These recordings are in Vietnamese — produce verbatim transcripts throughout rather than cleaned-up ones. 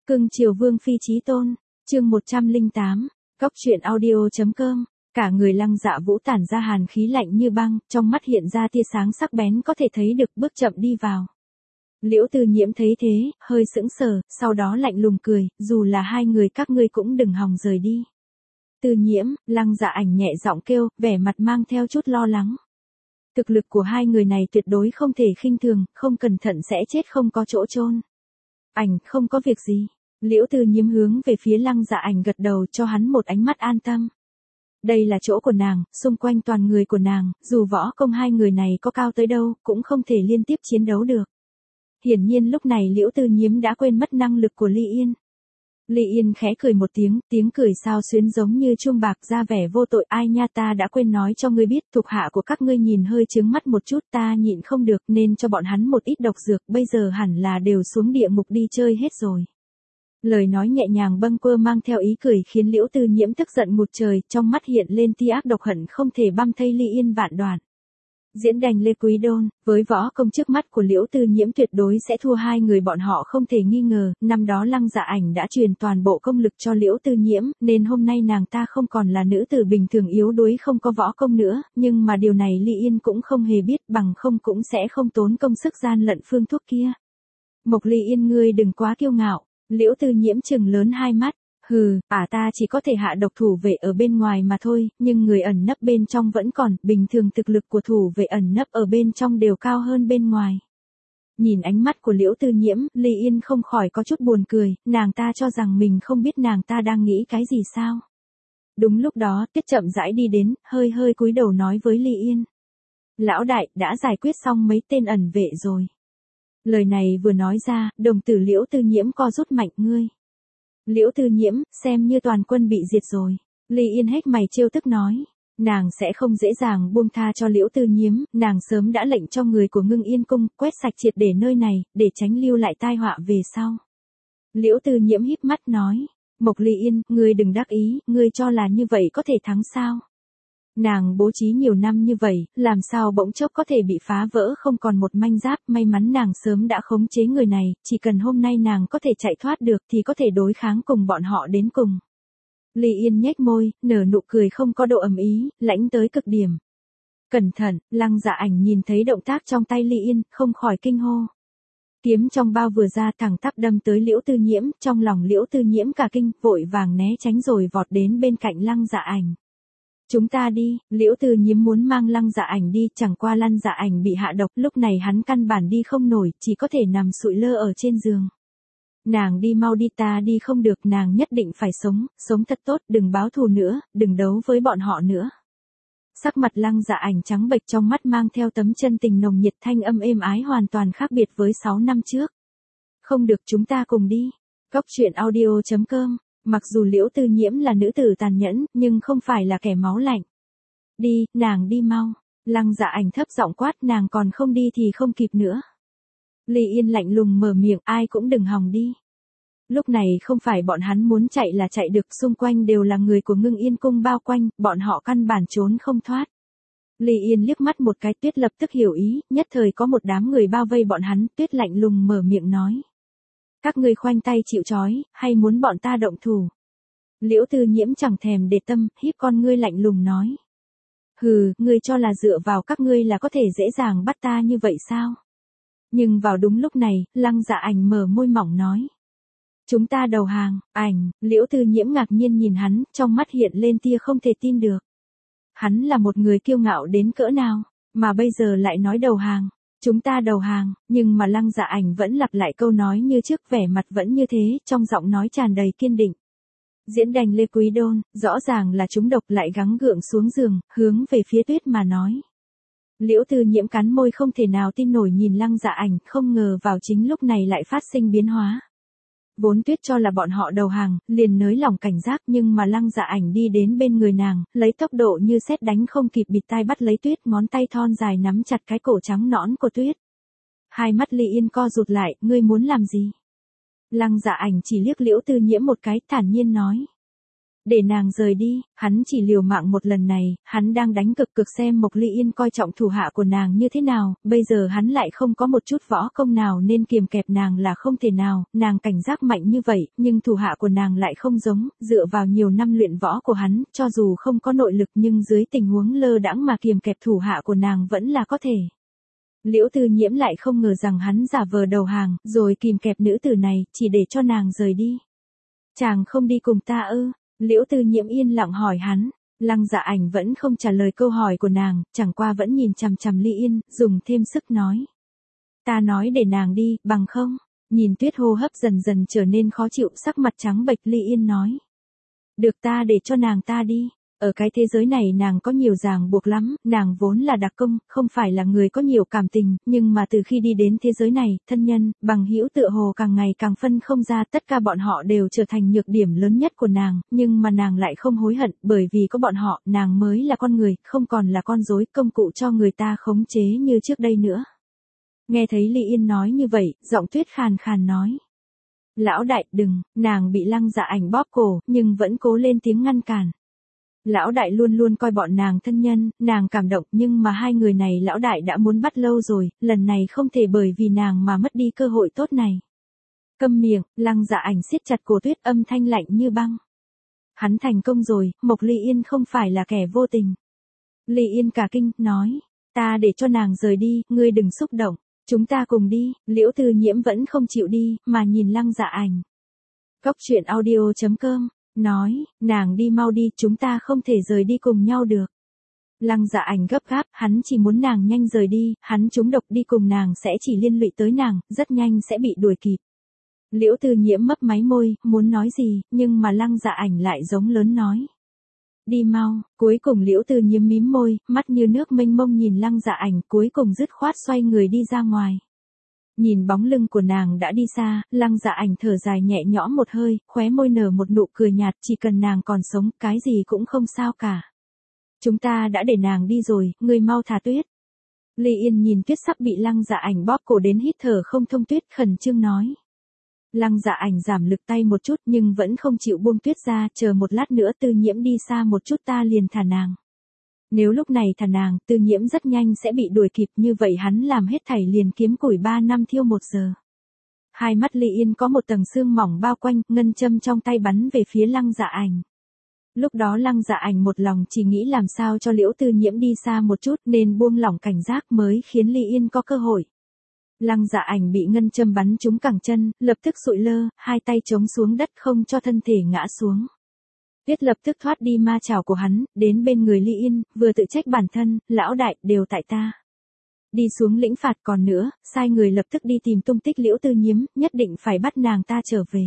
Cưng chiều Vương Phi Chí Tôn, chương một trăm lẻ tám, Cóc truyện audio.com, cả người Lăng Dạ Vũ tản ra hàn khí lạnh như băng, trong mắt hiện ra tia sáng sắc bén có thể thấy được, bước chậm đi vào. Liễu Tư Nhiễm thấy thế, hơi sững sờ, sau đó lạnh lùng cười, dù là hai người các ngươi cũng đừng hòng rời đi. Tư Nhiễm, Lăng Dạ Ảnh nhẹ giọng kêu, vẻ mặt mang theo chút lo lắng. Thực lực của hai người này tuyệt đối không thể khinh thường, không cẩn thận sẽ chết không có chỗ chôn. Ảnh, không có việc gì. Liễu Tư Nhiễm hướng về phía Lăng Dạ Ảnh gật đầu, cho hắn một ánh mắt an tâm. Đây là chỗ của nàng, xung quanh toàn người của nàng, dù võ công hai người này có cao tới đâu, cũng không thể liên tiếp chiến đấu được. Hiển nhiên lúc này Liễu Tư Nhiễm đã quên mất năng lực của Ly Yên. Ly Yên khẽ cười một tiếng, tiếng cười sao xuyến giống như chuông bạc, ra vẻ vô tội. Ai nha, ta đã quên nói cho ngươi biết, thuộc hạ của các ngươi nhìn hơi chướng mắt một chút, ta nhịn không được nên cho bọn hắn một ít độc dược, bây giờ hẳn là đều xuống địa ngục đi chơi hết rồi. Lời nói nhẹ nhàng bâng quơ mang theo ý cười khiến Liễu Tư Nhiễm tức giận ngút trời, trong mắt hiện lên tia ác độc hận không thể băm thây Ly Yên vạn đoạn. Diễn đành Lê Quý Đôn, với võ công trước mắt của Liễu Tư Nhiễm tuyệt đối sẽ thua hai người bọn họ không thể nghi ngờ, năm đó Lăng Dạ Ảnh đã truyền toàn bộ công lực cho Liễu Tư Nhiễm, nên hôm nay nàng ta không còn là nữ tử bình thường yếu đuối không có võ công nữa, nhưng mà điều này Ly Yên cũng không hề biết, bằng không cũng sẽ không tốn công sức gian lận phương thuốc kia. Mộc Ly Yên, ngươi đừng quá kiêu ngạo. Liễu Tư Nhiễm trừng lớn hai mắt, hừ, ả ta chỉ có thể hạ độc thủ vệ ở bên ngoài mà thôi, nhưng người ẩn nấp bên trong vẫn còn, bình thường thực lực của thủ vệ ẩn nấp ở bên trong đều cao hơn bên ngoài. Nhìn ánh mắt của Liễu Tư Nhiễm, Ly Yên không khỏi có chút buồn cười, nàng ta cho rằng mình không biết nàng ta đang nghĩ cái gì sao. Đúng lúc đó, Tuyết chậm rãi đi đến, hơi hơi cúi đầu nói với Ly Yên. Lão đại, đã giải quyết xong mấy tên ẩn vệ rồi. Lời này vừa nói ra, đồng tử Liễu Tư Nhiễm co rút mạnh, ngươi. Liễu Tư Nhiễm, xem như toàn quân bị diệt rồi. Ly Yên hét mày trêu tức nói. Nàng sẽ không dễ dàng buông tha cho Liễu Tư Nhiễm, nàng sớm đã lệnh cho người của Ngưng Yên Cung, quét sạch triệt để nơi này, để tránh lưu lại tai họa về sau. Liễu Tư Nhiễm híp mắt nói. Mộc Ly Yên, ngươi đừng đắc ý, ngươi cho là như vậy có thể thắng sao? Nàng bố trí nhiều năm như vậy, làm sao bỗng chốc có thể bị phá vỡ không còn một manh giáp, may mắn nàng sớm đã khống chế người này, chỉ cần hôm nay nàng có thể chạy thoát được thì có thể đối kháng cùng bọn họ đến cùng. Ly Yên nhếch môi, nở nụ cười không có độ ầm ý, lãnh tới cực điểm. Cẩn thận, Lăng Dạ Ảnh nhìn thấy động tác trong tay Ly Yên, không khỏi kinh hô. Kiếm trong bao vừa ra thẳng tắp đâm tới Liễu Tư Nhiễm, trong lòng Liễu Tư Nhiễm cả kinh, vội vàng né tránh rồi vọt đến bên cạnh Lăng Dạ Ảnh. Chúng ta đi, Liễu Tư Nhiễm muốn mang Lăng Dạ Ảnh đi, chẳng qua Lăng Dạ Ảnh bị hạ độc, lúc này hắn căn bản đi không nổi, chỉ có thể nằm sụi lơ ở trên giường. Nàng đi mau đi, ta đi không được, nàng nhất định phải sống, sống thật tốt, đừng báo thù nữa, đừng đấu với bọn họ nữa. Sắc mặt Lăng Dạ Ảnh trắng bệch, trong mắt mang theo tấm chân tình nồng nhiệt, thanh âm êm ái hoàn toàn khác biệt với sáu năm trước. Không được, chúng ta cùng đi. Cóc truyện audio.com. Mặc dù Liễu Tư Nhiễm là nữ tử tàn nhẫn, nhưng không phải là kẻ máu lạnh. Đi, nàng đi mau. Lăng Dạ Ảnh thấp giọng quát, nàng còn không đi thì không kịp nữa. Ly Yên lạnh lùng mở miệng, ai cũng đừng hòng đi. Lúc này không phải bọn hắn muốn chạy là chạy được, xung quanh đều là người của Ngưng Yên Cung bao quanh, bọn họ căn bản trốn không thoát. Ly Yên liếc mắt một cái, Tuyết lập tức hiểu ý, nhất thời có một đám người bao vây bọn hắn, Tuyết lạnh lùng mở miệng nói. Các ngươi khoanh tay chịu trói, hay muốn bọn ta động thủ? Liễu Tư Nhiễm chẳng thèm để tâm, híp con ngươi lạnh lùng nói. Hừ, ngươi cho là dựa vào các ngươi là có thể dễ dàng bắt ta như vậy sao? Nhưng vào đúng lúc này, Lăng Dạ Ảnh mở môi mỏng nói. Chúng ta đầu hàng, Ảnh, Liễu Tư Nhiễm ngạc nhiên nhìn hắn, trong mắt hiện lên tia không thể tin được. Hắn là một người kiêu ngạo đến cỡ nào, mà bây giờ lại nói đầu hàng. Chúng ta đầu hàng, nhưng mà Lăng Dạ Ảnh vẫn lặp lại câu nói như trước, vẻ mặt vẫn như thế, trong giọng nói tràn đầy kiên định. Diễn đành Lê Quý Đôn, rõ ràng là chúng độc, lại gắng gượng xuống giường, hướng về phía Tuyết mà nói. Liễu Tư Nhiễm cắn môi không thể nào tin nổi nhìn Lăng Dạ Ảnh, không ngờ vào chính lúc này lại phát sinh biến hóa. Vốn Tuyết cho là bọn họ đầu hàng, liền nới lỏng cảnh giác, nhưng mà Lăng Dạ Ảnh đi đến bên người nàng, lấy tốc độ như sét đánh không kịp bịt tai bắt lấy Tuyết, ngón tay thon dài nắm chặt cái cổ trắng nõn của Tuyết. Hai mắt Ly Yên co rụt lại, ngươi muốn làm gì? Lăng Dạ Ảnh chỉ liếc Liễu Tư Nhiễm một cái, thản nhiên nói. Để nàng rời đi, hắn chỉ liều mạng một lần này, hắn đang đánh cực cực xem Mộc Ly Yên coi trọng thủ hạ của nàng như thế nào, bây giờ hắn lại không có một chút võ công nào nên kiềm kẹp nàng là không thể nào, nàng cảnh giác mạnh như vậy, nhưng thủ hạ của nàng lại không giống, dựa vào nhiều năm luyện võ của hắn, cho dù không có nội lực nhưng dưới tình huống lơ đãng mà kiềm kẹp thủ hạ của nàng vẫn là có thể. Liễu Tư Nhiễm lại không ngờ rằng hắn giả vờ đầu hàng, rồi kìm kẹp nữ tử này, chỉ để cho nàng rời đi. Chàng không đi cùng ta ư? Liễu Tư Nhiễm yên lặng hỏi hắn. Lăng Dạ Ảnh vẫn không trả lời câu hỏi của nàng, chẳng qua vẫn nhìn chằm chằm Ly Yên, dùng thêm sức nói. Ta nói để nàng đi, bằng không? Nhìn Tuyết hô hấp dần dần trở nên khó chịu, sắc mặt trắng bệch, Ly Yên nói. Được, ta để cho nàng ta đi. Ở cái thế giới này nàng có nhiều ràng buộc lắm, nàng vốn là đặc công, không phải là người có nhiều cảm tình, nhưng mà từ khi đi đến thế giới này, thân nhân, bằng hữu tựa hồ càng ngày càng phân không ra, tất cả bọn họ đều trở thành nhược điểm lớn nhất của nàng, nhưng mà nàng lại không hối hận, bởi vì có bọn họ, nàng mới là con người, không còn là con rối, công cụ cho người ta khống chế như trước đây nữa. Nghe thấy Ly Yên nói như vậy, giọng Tuyết khàn khàn nói. Lão đại, đừng, nàng bị Lăng Dạ Ảnh bóp cổ, nhưng vẫn cố lên tiếng ngăn cản. Lão đại luôn luôn coi bọn nàng thân nhân, nàng cảm động, nhưng mà hai người này lão đại đã muốn bắt lâu rồi, lần này không thể bởi vì nàng mà mất đi cơ hội tốt này. Câm miệng, Lăng Dạ Ảnh siết chặt cổ Tuyết, âm thanh lạnh như băng. Hắn thành công rồi, Mộc Ly Yên không phải là kẻ vô tình. Ly Yên cả kinh, nói, ta để cho nàng rời đi, ngươi đừng xúc động, chúng ta cùng đi. Liễu Tư Nhiễm vẫn không chịu đi, mà nhìn Lăng Dạ Ảnh. Cốc truyện audio chấm com nói, nàng đi mau đi, chúng ta không thể rời đi cùng nhau được. Lăng Dạ Ảnh gấp gáp, hắn chỉ muốn nàng nhanh rời đi, hắn trúng độc, đi cùng nàng sẽ chỉ liên lụy tới nàng, rất nhanh sẽ bị đuổi kịp. Liễu Tư Nhiễm mấp máy môi, muốn nói gì, nhưng mà Lăng Dạ Ảnh lại giống lớn nói. Đi mau, cuối cùng Liễu Tư Nhiễm mím môi, mắt như nước mênh mông nhìn Lăng Dạ Ảnh, cuối cùng dứt khoát xoay người đi ra ngoài. Nhìn bóng lưng của nàng đã đi xa, Lăng Dạ Ảnh thở dài nhẹ nhõm một hơi, khóe môi nở một nụ cười nhạt, chỉ cần nàng còn sống, cái gì cũng không sao cả. Chúng ta đã để nàng đi rồi, ngươi mau thả Tuyết. Ly Yên nhìn Tuyết sắp bị Lăng Dạ Ảnh bóp cổ đến hít thở không thông, Tuyết khẩn trương nói. Lăng Dạ Ảnh giảm lực tay một chút nhưng vẫn không chịu buông Tuyết ra, chờ một lát nữa Tư Nhiễm đi xa một chút ta liền thả nàng. Nếu lúc này thả nàng, Tư Nhiễm rất nhanh sẽ bị đuổi kịp, như vậy hắn làm hết thảy liền kiếm củi ba năm thiêu một giờ. Hai mắt Ly Yên có một tầng sương mỏng bao quanh, ngân châm trong tay bắn về phía Lăng Dạ Ảnh. Lúc đó Lăng Dạ Ảnh một lòng chỉ nghĩ làm sao cho Liễu Tư Nhiễm đi xa một chút nên buông lỏng cảnh giác mới khiến Ly Yên có cơ hội. Lăng Dạ Ảnh bị ngân châm bắn trúng cẳng chân, lập tức sụi lơ, hai tay chống xuống đất không cho thân thể ngã xuống. Tuyết lập tức thoát đi ma chảo của hắn, đến bên người Ly Yên, vừa tự trách bản thân, lão đại, đều tại ta. Đi xuống lĩnh phạt, còn nữa, sai người lập tức đi tìm tung tích Liễu Tư Nhiễm, nhất định phải bắt nàng ta trở về.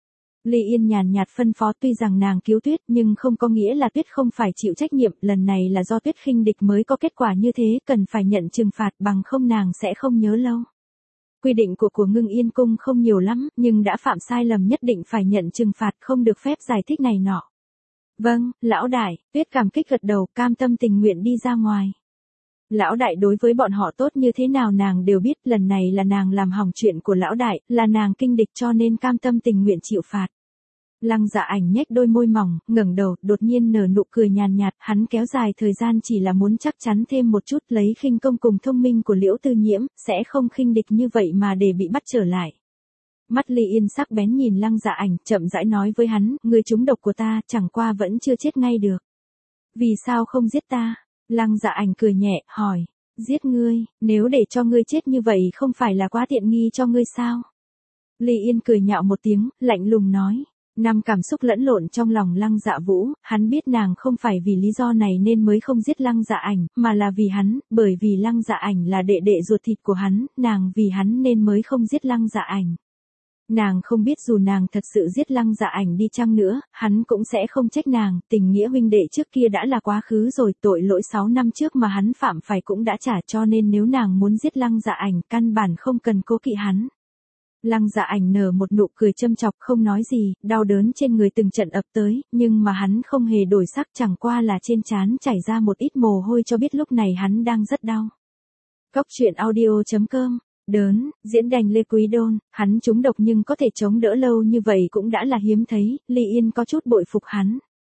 Ly Yên nhàn nhạt phân phó, tuy rằng nàng cứu Tuyết nhưng không có nghĩa là Tuyết không phải chịu trách nhiệm, lần này là do Tuyết khinh địch mới có kết quả như thế, cần phải nhận trừng phạt, bằng không nàng sẽ không nhớ lâu. Quy định của của Ngưng Yên Cung không nhiều lắm, nhưng đã phạm sai lầm nhất định phải nhận trừng phạt, không được phép giải thích này nọ. Vâng, lão đại, Tuyết cảm kích gật đầu, cam tâm tình nguyện đi ra ngoài. Lão đại đối với bọn họ tốt như thế nào nàng đều biết, lần này là nàng làm hỏng chuyện của lão đại, là nàng kinh địch cho nên cam tâm tình nguyện chịu phạt. Lăng Dạ Ảnh nhếch đôi môi mỏng, ngẩng đầu, đột nhiên nở nụ cười nhàn nhạt, hắn kéo dài thời gian chỉ là muốn chắc chắn thêm một chút, lấy khinh công cùng thông minh của Liễu Tư Nhiễm, sẽ không khinh địch như vậy mà để bị bắt trở lại. Mắt Ly Yên sắc bén nhìn Lăng Dạ Ảnh, chậm rãi nói với hắn, ngươi trúng độc của ta, chẳng qua vẫn chưa chết ngay được. Vì sao không giết ta? Lăng Dạ Ảnh cười nhẹ, hỏi, giết ngươi, nếu để cho ngươi chết như vậy không phải là quá tiện nghi cho ngươi sao? Ly Yên cười nhạo một tiếng, lạnh lùng nói. Năm cảm xúc lẫn lộn trong lòng Lăng Dạ Vũ, hắn biết nàng không phải vì lý do này nên mới không giết Lăng Dạ Ảnh, mà là vì hắn, bởi vì Lăng Dạ Ảnh là đệ đệ ruột thịt của hắn, nàng vì hắn nên mới không giết Lăng Dạ Ảnh. Nàng không biết dù nàng thật sự giết Lăng Dạ Ảnh đi chăng nữa, hắn cũng sẽ không trách nàng, tình nghĩa huynh đệ trước kia đã là quá khứ rồi, tội lỗi sáu năm trước mà hắn phạm phải cũng đã trả, cho nên nếu nàng muốn giết Lăng Dạ Ảnh, căn bản không cần cố kỵ hắn. Lăng Dạ Ảnh nở một nụ cười châm chọc không nói gì, đau đớn trên người từng trận ập tới, nhưng mà hắn không hề đổi sắc, chẳng qua là trên trán chảy ra một ít mồ hôi cho biết lúc này hắn đang rất đau. Cốc truyện audio chấm com Đớn, diễn đành Lê Quý Đôn, hắn trúng độc nhưng có thể chống đỡ lâu như vậy cũng đã là hiếm thấy, Ly Yên có chút bội phục hắn.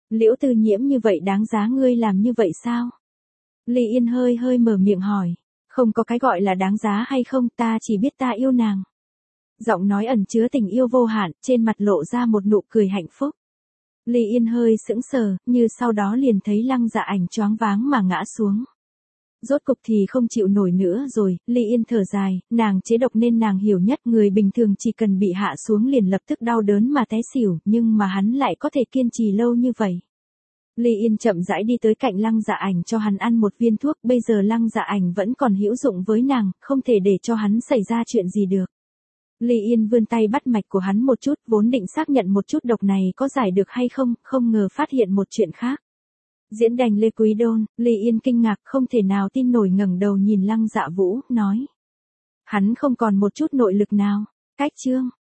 Liễu Tư Nhiễm như vậy đáng giá ngươi làm như vậy sao? Ly Yên hơi hơi mở miệng hỏi. Không có cái gọi là đáng giá hay không, ta chỉ biết ta yêu nàng. Giọng nói ẩn chứa tình yêu vô hạn, trên mặt lộ ra một nụ cười hạnh phúc. Ly Yên hơi sững sờ, như sau đó liền thấy Lăng Dạ Ảnh choáng váng mà ngã xuống. Rốt cục thì không chịu nổi nữa rồi, Ly Yên thở dài, nàng chế độc nên nàng hiểu nhất, người bình thường chỉ cần bị hạ xuống liền lập tức đau đớn mà té xỉu, nhưng mà hắn lại có thể kiên trì lâu như vậy. Ly Yên chậm rãi đi tới cạnh Lăng Dạ Ảnh cho hắn ăn một viên thuốc, bây giờ Lăng Dạ Ảnh vẫn còn hữu dụng với nàng, không thể để cho hắn xảy ra chuyện gì được. Ly Yên vươn tay bắt mạch của hắn một chút, vốn định xác nhận một chút độc này có giải được hay không, không ngờ phát hiện một chuyện khác. Diễn đành Lê Quý Đôn, Ly Yên kinh ngạc không thể nào tin nổi, ngẩng đầu nhìn Lăng Dạ Vũ, nói. Hắn không còn một chút nội lực nào. Cách chương,